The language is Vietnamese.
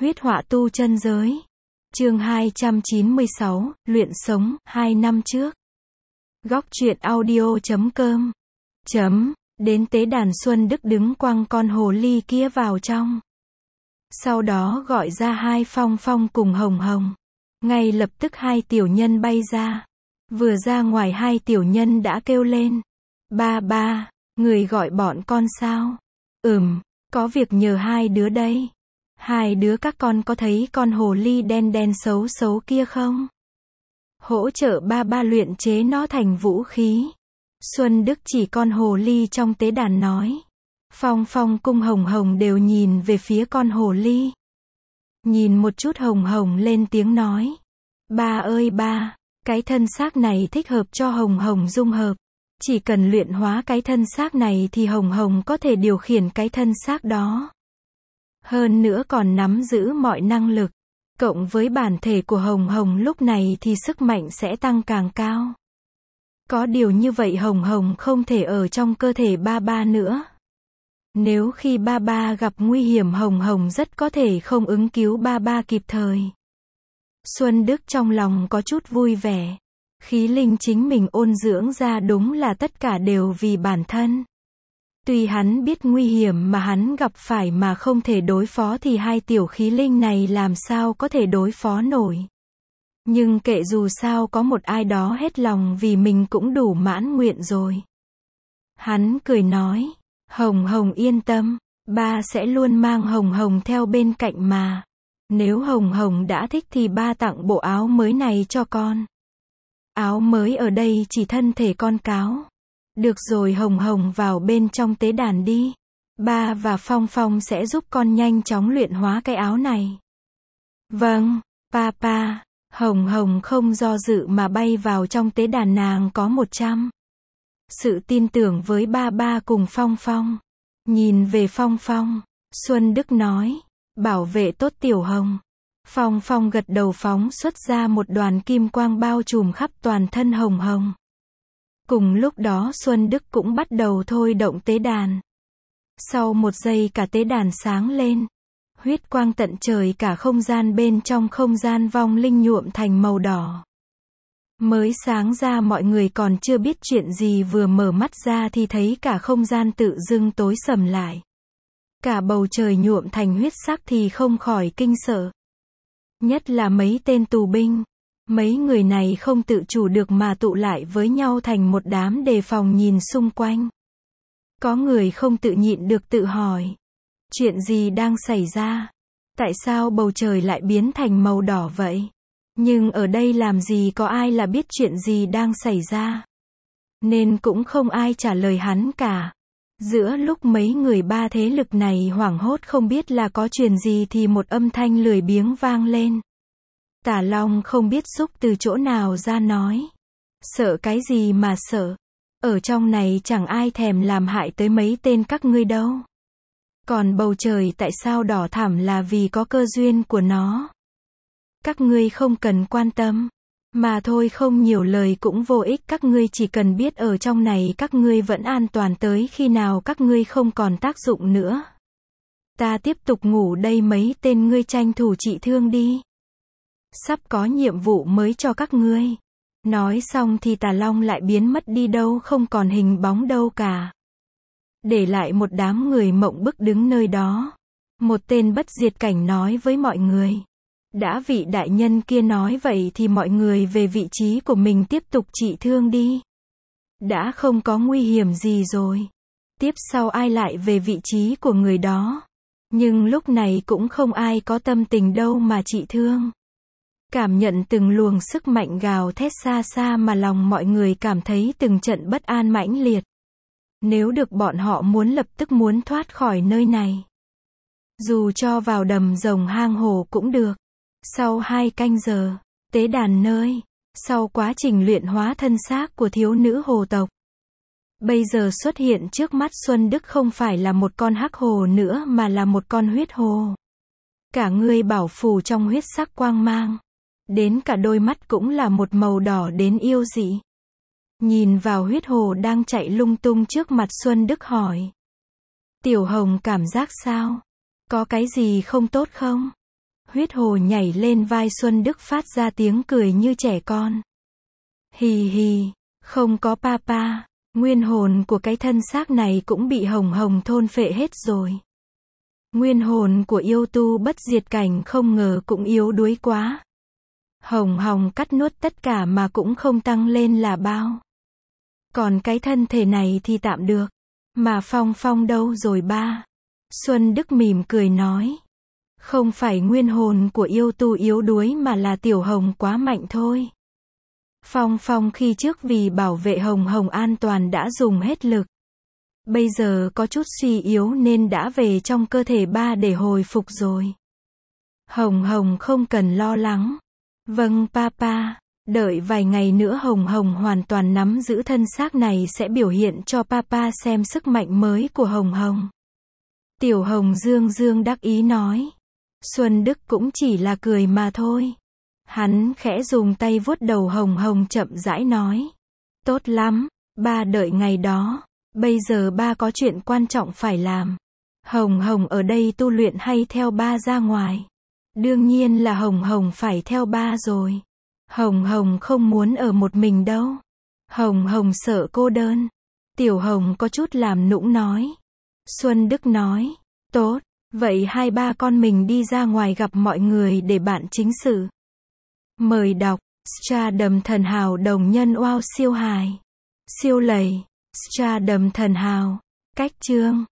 Huyết họa tu chân giới. Chương 296, luyện sống, 2 năm trước. Góc truyện audio.com. Đến tế đàn Xuân Đức đứng quăng con hồ ly kia vào trong. Sau đó gọi ra hai Phong Phong cùng Hồng Hồng. Ngay lập tức hai tiểu nhân bay ra. Vừa ra ngoài hai tiểu nhân đã kêu lên. Ba ba, người gọi bọn con sao? Có việc nhờ hai đứa đây. Hai đứa các con có thấy con hồ ly đen đen xấu xấu kia không? Hỗ trợ ba ba luyện chế nó thành vũ khí. Xuân Đức chỉ con hồ ly trong tế đàn nói. Phong Phong cùng Hồng Hồng đều nhìn về phía con hồ ly. Nhìn một chút Hồng Hồng lên tiếng nói. Ba ơi ba, cái thân xác này thích hợp cho Hồng Hồng dung hợp. Chỉ cần luyện hóa cái thân xác này thì Hồng Hồng có thể điều khiển cái thân xác đó. Hơn nữa còn nắm giữ mọi năng lực. Cộng với bản thể của Hồng Hồng lúc này thì sức mạnh sẽ tăng càng cao. Có điều như vậy Hồng Hồng không thể ở trong cơ thể ba ba nữa. Nếu khi ba ba gặp nguy hiểm Hồng Hồng rất có thể không ứng cứu ba ba kịp thời. Xuân Đức trong lòng có chút vui vẻ. Khí linh chính mình ôn dưỡng ra đúng là tất cả đều vì bản thân. Tuy hắn biết nguy hiểm mà hắn gặp phải mà không thể đối phó thì hai tiểu khí linh này làm sao có thể đối phó nổi. Nhưng kệ, dù sao có một ai đó hết lòng vì mình cũng đủ mãn nguyện rồi. Hắn cười nói, Hồng Hồng yên tâm, ba sẽ luôn mang Hồng Hồng theo bên cạnh mà. Nếu Hồng Hồng đã thích thì ba tặng bộ áo mới này cho con. Áo mới ở đây chỉ thân thể con cáo. Được rồi, Hồng Hồng vào bên trong tế đàn đi. Ba và Phong Phong sẽ giúp con nhanh chóng luyện hóa cái áo này. Vâng, papa. Hồng Hồng không do dự mà bay vào trong tế đàn, nàng có 100 sự tin tưởng với ba ba cùng Phong Phong. Nhìn về Phong Phong, Xuân Đức nói, bảo vệ tốt tiểu Hồng. Phong Phong gật đầu phóng xuất ra một đoàn kim quang bao trùm khắp toàn thân Hồng Hồng. Cùng lúc đó Xuân Đức cũng bắt đầu thôi động tế đàn. Sau một giây cả tế đàn sáng lên. Huyết quang tận trời, cả không gian bên trong không gian vong linh nhuộm thành màu đỏ. Mới sáng ra mọi người còn chưa biết chuyện gì, vừa mở mắt ra thì thấy cả không gian tự dưng tối sầm lại. Cả bầu trời nhuộm thành huyết sắc thì không khỏi kinh sợ. Nhất là mấy tên tù binh. Mấy người này không tự chủ được mà tụ lại với nhau thành một đám đề phòng nhìn xung quanh. Có người không tự nhịn được tự hỏi. Chuyện gì đang xảy ra? Tại sao bầu trời lại biến thành màu đỏ vậy? Nhưng ở đây làm gì có ai là biết chuyện gì đang xảy ra? Nên cũng không ai trả lời hắn cả. Giữa lúc mấy người ba thế lực này hoảng hốt không biết là có chuyện gì thì một âm thanh lười biếng vang lên. Tả Long không biết xúc từ chỗ nào ra nói. Sợ cái gì mà sợ? Ở trong này chẳng ai thèm làm hại tới mấy tên các ngươi đâu. Còn bầu trời tại sao đỏ thẳm là vì có cơ duyên của nó. Các ngươi không cần quan tâm. Mà thôi, không nhiều lời cũng vô ích, các ngươi chỉ cần biết ở trong này các ngươi vẫn an toàn tới khi nào các ngươi không còn tác dụng nữa. Ta tiếp tục ngủ đây, mấy tên ngươi tranh thủ trị thương đi. Sắp có nhiệm vụ mới cho các ngươi. Nói xong thì Tà Long lại biến mất đi đâu không còn hình bóng đâu cả. Để lại một đám người mộng bức đứng nơi đó. Một tên bất diệt cảnh nói với mọi người. Đã vị đại nhân kia nói vậy thì mọi người về vị trí của mình tiếp tục trị thương đi. Đã không có nguy hiểm gì rồi. Tiếp sau ai lại về vị trí của người đó. Nhưng lúc này cũng không ai có tâm tình đâu mà trị thương. Cảm nhận từng luồng sức mạnh gào thét xa xa mà lòng mọi người cảm thấy từng trận bất an mãnh liệt. Nếu được bọn họ muốn lập tức muốn thoát khỏi nơi này. Dù cho vào đầm rồng hang hồ cũng được. Sau 2 canh giờ, tế đàn nơi, sau quá trình luyện hóa thân xác của thiếu nữ hồ tộc. Bây giờ xuất hiện trước mắt Xuân Đức không phải là một con hắc hồ nữa mà là một con huyết hồ. Cả người bảo phủ trong huyết sắc quang mang. Đến cả đôi mắt cũng là một màu đỏ đến yêu dị. Nhìn vào huyết hồ đang chạy lung tung trước mặt, Xuân Đức hỏi. Tiểu Hồng cảm giác sao? Có cái gì không tốt không? Huyết hồ nhảy lên vai Xuân Đức phát ra tiếng cười như trẻ con. Hì hì, không có papa, nguyên hồn của cái thân xác này cũng bị hồng hồng thôn phệ hết rồi. Nguyên hồn của yêu tu bất diệt cảnh không ngờ cũng yếu đuối quá. Hồng hồng cắt nuốt tất cả mà cũng không tăng lên là bao. Còn cái thân thể này thì tạm được. Mà Phong Phong đâu rồi ba? Xuân Đức mỉm cười nói. Không phải nguyên hồn của yêu tu yếu đuối mà là Tiểu Hồng quá mạnh thôi. Phong Phong khi trước vì bảo vệ Hồng Hồng an toàn đã dùng hết lực. Bây giờ có chút suy yếu nên đã về trong cơ thể ba để hồi phục rồi. Hồng Hồng không cần lo lắng. Vâng papa, đợi vài ngày nữa Hồng Hồng hoàn toàn nắm giữ thân xác này sẽ biểu hiện cho papa xem sức mạnh mới của Hồng Hồng. Tiểu Hồng dương dương đắc ý nói. Xuân Đức cũng chỉ là cười mà thôi. Hắn khẽ dùng tay vuốt đầu Hồng Hồng chậm rãi nói. Tốt lắm, ba đợi ngày đó. Bây giờ ba có chuyện quan trọng phải làm. Hồng Hồng ở đây tu luyện hay theo ba ra ngoài? Đương nhiên là Hồng Hồng phải theo ba rồi. Hồng Hồng không muốn ở một mình đâu. Hồng Hồng sợ cô đơn. Tiểu Hồng có chút làm nũng nói. Xuân Đức nói. Tốt, vậy hai ba con mình đi ra ngoài gặp mọi người để bạn chính sự. Mời đọc. Stardom thần hào đồng nhân wow siêu hài. Siêu lầy. Stardom thần hào. Cách chương.